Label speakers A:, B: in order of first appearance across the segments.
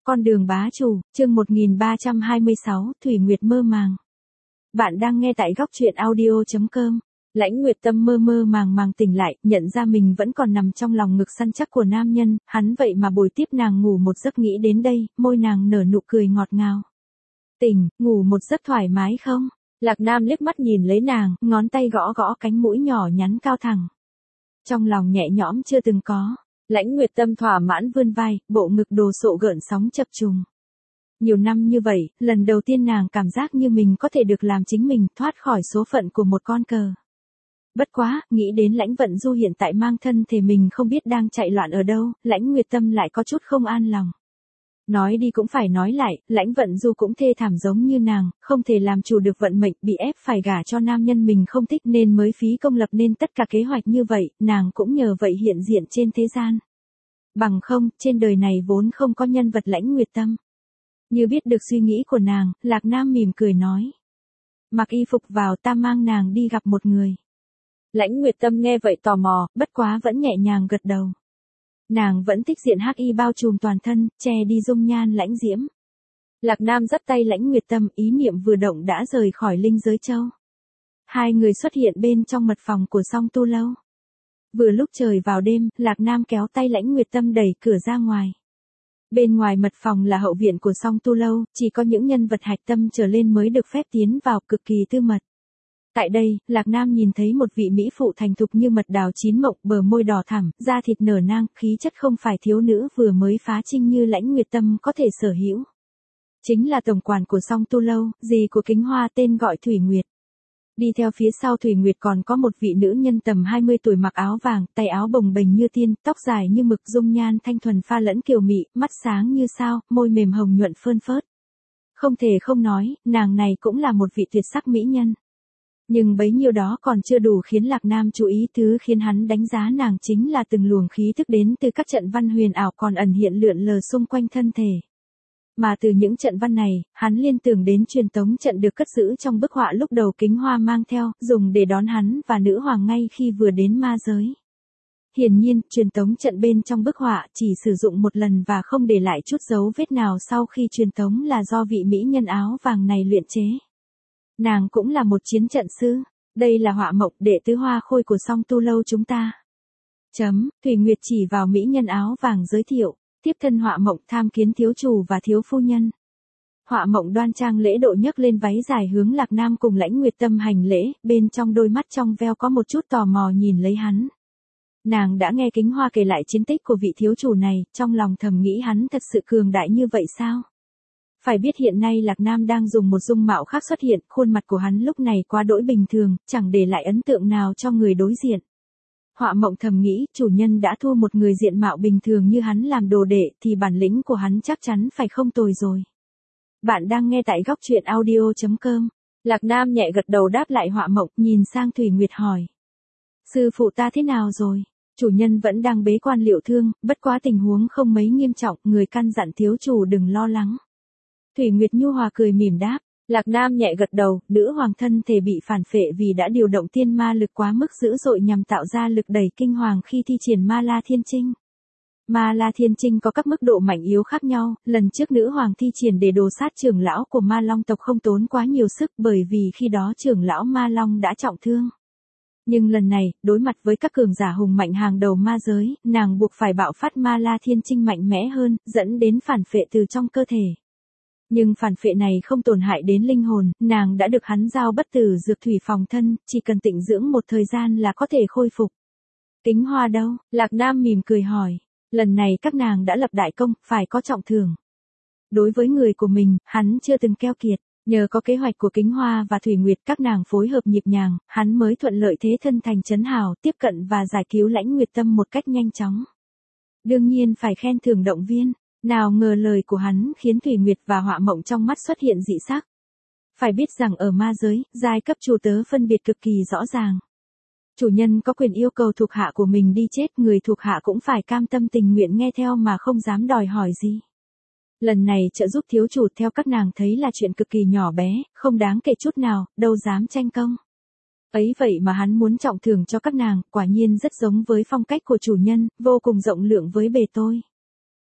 A: Con đường bá chủ, chương 1326, Thủy Nguyệt mơ màng. Bạn đang nghe tại góc truyện audio.com. Lãnh Nguyệt Tâm mơ mơ màng màng tỉnh lại, nhận ra mình vẫn còn nằm trong lòng ngực săn chắc của nam nhân, hắn vậy mà bồi tiếp nàng ngủ một giấc. Nghĩ đến đây, môi nàng nở nụ cười ngọt ngào. Tỉnh, ngủ một giấc thoải mái không? Lạc Nam liếc mắt nhìn lấy nàng, ngón tay gõ gõ cánh mũi nhỏ nhắn cao thẳng. Trong lòng nhẹ nhõm chưa từng có. Lãnh Nguyệt Tâm thỏa mãn vươn vai, bộ ngực đồ sộ gợn sóng chập trùng. Nhiều năm như vậy, lần đầu tiên nàng cảm giác như mình có thể được làm chính mình, thoát khỏi số phận của một con cờ. Bất quá, nghĩ đến Lãnh Vận Du hiện tại mang thân thể mình không biết đang chạy loạn ở đâu, Lãnh Nguyệt Tâm lại có chút không an lòng. Nói đi cũng phải nói lại, Lãnh Vận Du cũng thê thảm giống như nàng, không thể làm chủ được vận mệnh, bị ép phải gả cho nam nhân mình không thích nên mới phí công lập nên tất cả kế hoạch như vậy, nàng cũng nhờ vậy hiện diện trên thế gian. Bằng không, trên đời này vốn không có nhân vật Lãnh Nguyệt Tâm. Như biết được suy nghĩ của nàng, Lạc Nam mỉm cười nói. Mặc y phục vào, ta mang nàng đi gặp một người. Lãnh Nguyệt Tâm nghe vậy tò mò, bất quá vẫn nhẹ nhàng gật đầu. Nàng vẫn thích diện hắc y bao trùm toàn thân, che đi dung nhan lãnh diễm. Lạc Nam dắt tay Lãnh Nguyệt Tâm, ý niệm vừa động đã rời khỏi linh giới châu. Hai người xuất hiện bên trong mật phòng của Song Tu Lâu. Vừa lúc trời vào đêm, Lạc Nam kéo tay Lãnh Nguyệt Tâm đẩy cửa ra ngoài. Bên ngoài mật phòng là hậu viện của Song Tu Lâu, chỉ có những nhân vật hạch tâm trở lên mới được phép tiến vào, cực kỳ tư mật. Tại đây, Lạc Nam nhìn thấy một vị mỹ phụ thành thục như mật đào chín mộng, bờ môi đỏ thẳm, da thịt nở nang, khí chất không phải thiếu nữ vừa mới phá trinh như Lãnh Nguyệt Tâm có thể sở hữu. Chính là tổng quản của Song Tu Lâu, dì của Kính Hoa tên gọi Thủy Nguyệt. Đi theo phía sau Thủy Nguyệt còn có một vị nữ nhân tầm 20 tuổi mặc áo vàng, tay áo bồng bềnh như tiên, tóc dài như mực, dung nhan thanh thuần pha lẫn kiều mị, mắt sáng như sao, môi mềm hồng nhuận phơn phớt. Không thể không nói, nàng này cũng là một vị tuyệt sắc mỹ nhân. Nhưng bấy nhiêu đó còn chưa đủ khiến Lạc Nam chú ý, thứ khiến hắn đánh giá nàng chính là từng luồng khí thức đến từ các trận văn huyền ảo còn ẩn hiện lượn lờ xung quanh thân thể. Mà từ những trận văn này, hắn liên tưởng đến truyền tống trận được cất giữ trong bức họa lúc đầu Kính Hoa mang theo, dùng để đón hắn và nữ hoàng ngay khi vừa đến ma giới. Hiển nhiên, truyền tống trận bên trong bức họa chỉ sử dụng một lần và không để lại chút dấu vết nào sau khi truyền tống là do vị mỹ nhân áo vàng này luyện chế. Nàng cũng là một chiến trận sư. Đây là họa mộng đệ tứ hoa khôi của Song Tu Lâu chúng ta. Thủy Nguyệt chỉ vào mỹ nhân áo vàng giới thiệu. Tiếp thân họa mộng tham kiến thiếu chủ và thiếu phu nhân. Họa mộng đoan trang lễ độ nhấc lên váy dài hướng Lạc Nam cùng Lãnh Nguyệt Tâm hành lễ, bên trong đôi mắt trong veo có một chút tò mò nhìn lấy hắn. Nàng đã nghe Kính Hoa kể lại chiến tích của vị thiếu chủ này, trong lòng thầm nghĩ hắn thật sự cường đại như vậy sao? Phải biết hiện nay Lạc Nam đang dùng một dung mạo khác xuất hiện, khuôn mặt của hắn lúc này quá đỗi bình thường, chẳng để lại ấn tượng nào cho người đối diện. Họa mộng thầm nghĩ, chủ nhân đã thu một người diện mạo bình thường như hắn làm đồ đệ, thì bản lĩnh của hắn chắc chắn phải không tồi rồi. Bạn đang nghe tại góc truyện audio.com. Lạc Nam nhẹ gật đầu đáp lại họa mộng, nhìn sang Thủy Nguyệt hỏi. Sư phụ ta thế nào rồi? Chủ nhân vẫn đang bế quan liệu thương, bất quá tình huống không mấy nghiêm trọng, người căn dặn thiếu chủ đừng lo lắng. Thủy Nguyệt nhu hòa cười mỉm đáp. Lạc Nam nhẹ gật đầu, nữ hoàng thân thể bị phản phệ vì đã điều động tiên ma lực quá mức dữ dội nhằm tạo ra lực đẩy kinh hoàng khi thi triển Ma La Thiên Chinh. Ma La Thiên Chinh có các mức độ mạnh yếu khác nhau, lần trước nữ hoàng thi triển để đồ sát trưởng lão của Ma Long tộc không tốn quá nhiều sức bởi vì khi đó trưởng lão Ma Long đã trọng thương. Nhưng lần này, đối mặt với các cường giả hùng mạnh hàng đầu ma giới, nàng buộc phải bạo phát Ma La Thiên Chinh mạnh mẽ hơn, dẫn đến phản phệ từ trong cơ thể. Nhưng phản phệ này không tổn hại đến linh hồn, nàng đã được hắn giao bất tử dược thủy phòng thân, chỉ cần tịnh dưỡng một thời gian là có thể khôi phục. Kính Hoa đâu? Lạc Nam mỉm cười hỏi. Lần này các nàng đã lập đại công, phải có trọng thưởng. Đối với người của mình, hắn chưa từng keo kiệt. Nhờ có kế hoạch của Kính Hoa và Thủy Nguyệt các nàng phối hợp nhịp nhàng, hắn mới thuận lợi thế thân thành trấn hào, tiếp cận và giải cứu Lãnh Nguyệt Tâm một cách nhanh chóng. Đương nhiên phải khen thưởng động viên. Nào ngờ lời của hắn khiến Thủy Nguyệt và họa mộng trong mắt xuất hiện dị sắc. Phải biết rằng ở ma giới, giai cấp chủ tớ phân biệt cực kỳ rõ ràng. Chủ nhân có quyền yêu cầu thuộc hạ của mình đi chết, người thuộc hạ cũng phải cam tâm tình nguyện nghe theo mà không dám đòi hỏi gì. Lần này trợ giúp thiếu chủ theo các nàng thấy là chuyện cực kỳ nhỏ bé, không đáng kể chút nào, đâu dám tranh công. Ấy vậy mà hắn muốn trọng thưởng cho các nàng, quả nhiên rất giống với phong cách của chủ nhân, vô cùng rộng lượng với bề tôi.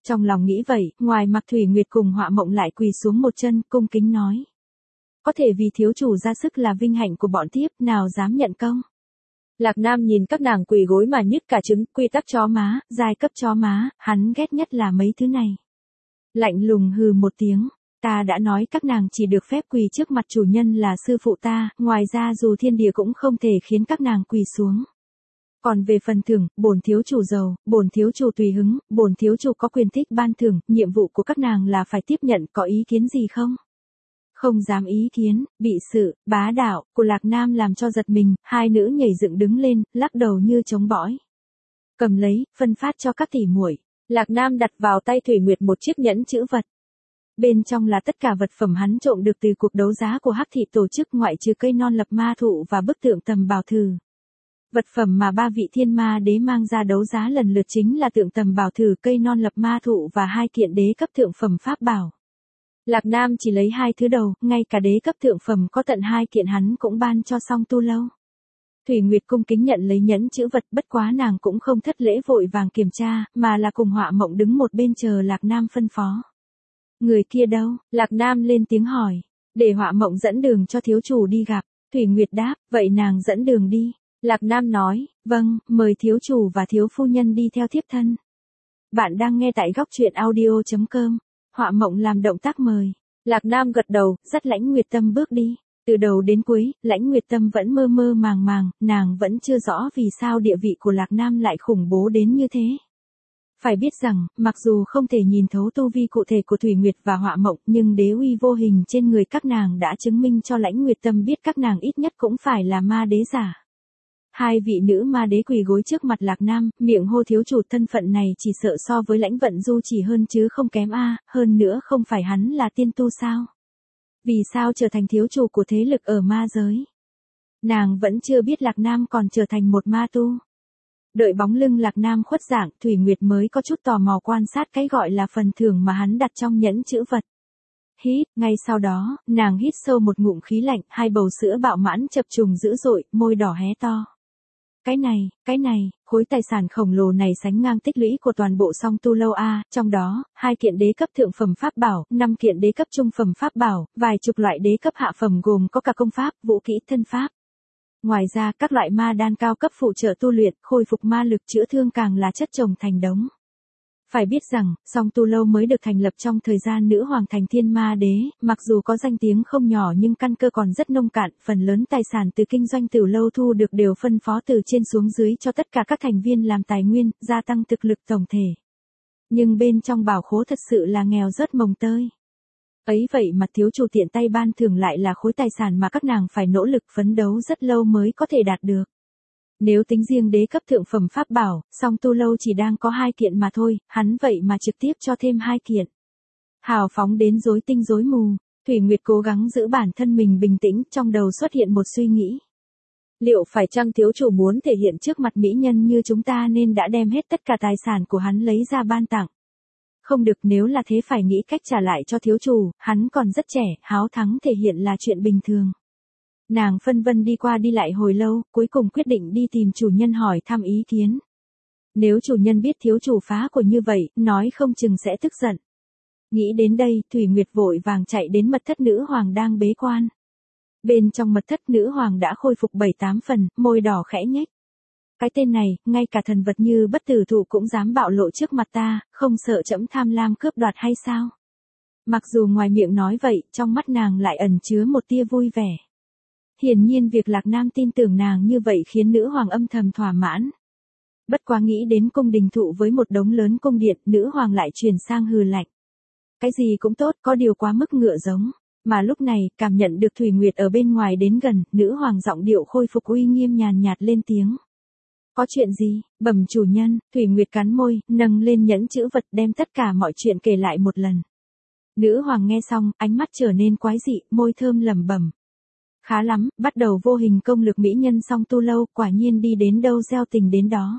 A: Trong lòng nghĩ vậy, ngoài Mạc Thủy Nguyệt cùng Họa Mộng lại quỳ xuống một chân, cung kính nói. Có thể vì thiếu chủ ra sức là vinh hạnh của bọn thiếp, nào dám nhận công. Lạc Nam nhìn các nàng quỳ gối mà nhức cả trứng, quy tắc chó má, giai cấp chó má, hắn ghét nhất là mấy thứ này. Lạnh lùng hừ một tiếng, ta đã nói các nàng chỉ được phép quỳ trước mặt chủ nhân là sư phụ ta, ngoài ra dù thiên địa cũng không thể khiến các nàng quỳ xuống. Còn về phần thưởng, bổn thiếu chủ giàu, bổn thiếu chủ tùy hứng, bổn thiếu chủ có quyền thích ban thưởng, nhiệm vụ của các nàng là phải tiếp nhận, có ý kiến gì không? Không dám ý kiến, bị sự, bá đạo, của Lạc Nam làm cho giật mình, hai nữ nhảy dựng đứng lên, lắc đầu như chống bõi. Cầm lấy, phân phát cho các tỷ muội. Lạc Nam đặt vào tay Thủy Nguyệt một chiếc nhẫn chữ vật. Bên trong là tất cả vật phẩm hắn trộm được từ cuộc đấu giá của Hắc Thị tổ chức ngoại trừ cây non lập ma thụ và bức tượng Tầm Bảo Thử. Vật phẩm mà ba vị thiên ma đế mang ra đấu giá lần lượt chính là tượng Tầm Bảo Thử, cây non lập ma thụ và hai kiện đế cấp thượng phẩm pháp bảo. Lạc Nam chỉ lấy hai thứ đầu, ngay cả đế cấp thượng phẩm có tận hai kiện hắn cũng ban cho Song Tu Lâu. Thủy Nguyệt cung kính nhận lấy nhẫn chữ vật, bất quá nàng cũng không thất lễ vội vàng kiểm tra, mà là cùng Họa Mộng đứng một bên chờ Lạc Nam phân phó. Người kia đâu? Lạc Nam lên tiếng hỏi. Để Họa Mộng dẫn đường cho thiếu chủ đi gặp. Thủy Nguyệt đáp, vậy nàng dẫn đường đi. Lạc Nam nói, vâng, mời thiếu chủ và thiếu phu nhân đi theo thiếp thân. Bạn đang nghe tại góc truyện audio.com. Họa Mộng làm động tác mời. Lạc Nam gật đầu, dắt Lãnh Nguyệt Tâm bước đi. Từ đầu đến cuối, Lãnh Nguyệt Tâm vẫn mơ mơ màng màng, nàng vẫn chưa rõ vì sao địa vị của Lạc Nam lại khủng bố đến như thế. Phải biết rằng, mặc dù không thể nhìn thấu tu vi cụ thể của Thủy Nguyệt và Họa Mộng, nhưng đế uy vô hình trên người các nàng đã chứng minh cho Lãnh Nguyệt Tâm biết các nàng ít nhất cũng phải là ma đế giả. Hai vị nữ ma đế quỳ gối trước mặt Lạc Nam, miệng hô thiếu chủ, thân phận này chỉ sợ so với Lãnh Vận Du chỉ hơn chứ không kém a, hơn nữa không phải hắn là tiên tu sao? Vì sao trở thành thiếu chủ của thế lực ở ma giới? Nàng vẫn chưa biết Lạc Nam còn trở thành một ma tu. Đợi bóng lưng Lạc Nam khuất dạng, Thủy Nguyệt mới có chút tò mò quan sát cái gọi là phần thưởng mà hắn đặt trong nhẫn chữ vật. Hít, ngay sau đó, nàng hít sâu một ngụm khí lạnh, hai bầu sữa bạo mãn chập trùng dữ dội, môi đỏ hé to. Cái này, khối tài sản khổng lồ này sánh ngang tích lũy của toàn bộ Song Tu Lâu a, trong đó, 2 kiện đế cấp thượng phẩm pháp bảo, 5 kiện đế cấp trung phẩm pháp bảo, vài chục loại đế cấp hạ phẩm gồm có cả công pháp, vũ kỹ, thân pháp. Ngoài ra, các loại ma đan cao cấp phụ trợ tu luyện, khôi phục ma lực, chữa thương càng là chất chồng thành đống. Phải biết rằng, Song Tu Lâu mới được thành lập trong thời gian nữ hoàng thành thiên ma đế, mặc dù có danh tiếng không nhỏ nhưng căn cơ còn rất nông cạn, phần lớn tài sản từ kinh doanh Tử Lâu thu được đều phân phó từ trên xuống dưới cho tất cả các thành viên làm tài nguyên, gia tăng thực lực tổng thể. Nhưng bên trong bảo khố thật sự là nghèo rớt mồng tơi. Ấy vậy mà thiếu chủ tiện tay ban thưởng lại là khối tài sản mà các nàng phải nỗ lực phấn đấu rất lâu mới có thể đạt được. Nếu tính riêng đế cấp thượng phẩm pháp bảo, Song Tu Lâu chỉ đang có 2 kiện mà thôi, hắn vậy mà trực tiếp cho thêm 2 kiện. Hào phóng đến rối tinh rối mù, Thủy Nguyệt cố gắng giữ bản thân mình bình tĩnh, trong đầu xuất hiện một suy nghĩ. Liệu phải chăng thiếu chủ muốn thể hiện trước mặt mỹ nhân như chúng ta nên đã đem hết tất cả tài sản của hắn lấy ra ban tặng? Không được, nếu là thế phải nghĩ cách trả lại cho thiếu chủ, hắn còn rất trẻ, háo thắng thể hiện là chuyện bình thường. Nàng phân vân đi qua đi lại hồi lâu, cuối cùng quyết định đi tìm chủ nhân hỏi thăm ý kiến. Nếu chủ nhân biết thiếu chủ phá của như vậy, nói không chừng sẽ tức giận. Nghĩ đến đây, Thủy Nguyệt vội vàng chạy đến mật thất nữ hoàng đang bế quan. Bên trong mật thất nữ hoàng đã khôi phục 7-8 phần, môi đỏ khẽ nhếch. Cái tên này, ngay cả thần vật như bất tử thụ cũng dám bạo lộ trước mặt ta, không sợ trẫm tham lam cướp đoạt hay sao? Mặc dù ngoài miệng nói vậy, trong mắt nàng lại ẩn chứa một tia vui vẻ. Hiển nhiên việc Lạc Nam tin tưởng nàng như vậy khiến nữ hoàng âm thầm thỏa mãn. Bất quá nghĩ đến cung đình thụ với một đống lớn cung điện, nữ hoàng lại chuyển sang hừ lạnh. Cái gì cũng tốt, có điều quá mức ngựa giống. Mà lúc này, cảm nhận được Thủy Nguyệt ở bên ngoài đến gần, nữ hoàng giọng điệu khôi phục uy nghiêm nhàn nhạt lên tiếng. Có chuyện gì? Bẩm chủ nhân, Thủy Nguyệt cắn môi, nâng lên nhẫn chữ vật đem tất cả mọi chuyện kể lại một lần. Nữ hoàng nghe xong, ánh mắt trở nên quái dị, môi thơm lẩm bẩm. Khá lắm, bắt đầu vô hình công lực mỹ nhân Song Tu Lâu, quả nhiên đi đến đâu gieo tình đến đó.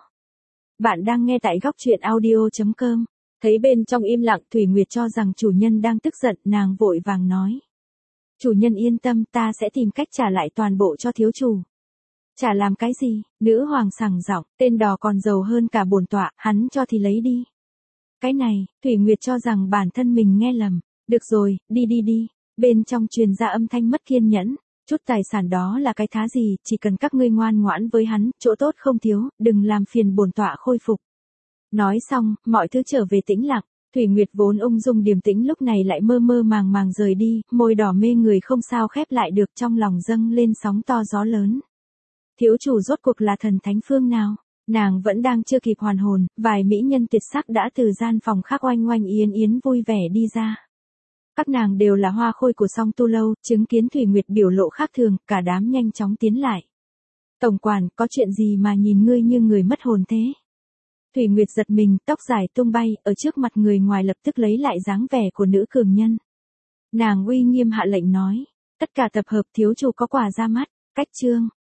A: Bạn đang nghe tại góc truyện audio.com. Thấy bên trong im lặng, Thủy Nguyệt cho rằng chủ nhân đang tức giận, nàng vội vàng nói. Chủ nhân yên tâm, ta sẽ tìm cách trả lại toàn bộ cho thiếu chủ. Trả làm cái gì? Nữ hoàng sằng giọng, tên đò còn giàu hơn cả bổn tọa, hắn cho thì lấy đi. Cái này, Thủy Nguyệt cho rằng bản thân mình nghe lầm. Được rồi, đi. Bên trong truyền ra âm thanh mất kiên nhẫn. Chút tài sản đó là cái thá gì, chỉ cần các ngươi ngoan ngoãn với hắn, chỗ tốt không thiếu, đừng làm phiền bổn tọa khôi phục. Nói xong, mọi thứ trở về tĩnh lặng. Thủy Nguyệt vốn ung dung điềm tĩnh lúc này lại mơ mơ màng màng rời đi, môi đỏ mê người không sao khép lại được, trong lòng dâng lên sóng to gió lớn. Thiếu chủ rốt cuộc là thần thánh phương nào? Nàng vẫn đang chưa kịp hoàn hồn, vài mỹ nhân tuyệt sắc đã từ gian phòng khác oanh oanh yến yến vui vẻ đi ra. Các nàng đều là hoa khôi của Song Tu Lâu, chứng kiến Thủy Nguyệt biểu lộ khác thường, cả đám nhanh chóng tiến lại. Tổng quản, có chuyện gì mà nhìn ngươi như người mất hồn thế? Thủy Nguyệt giật mình, tóc dài tung bay, ở trước mặt người ngoài lập tức lấy lại dáng vẻ của nữ cường nhân. Nàng uy nghiêm hạ lệnh nói, tất cả tập hợp, thiếu chủ có quà ra mắt. Cách chương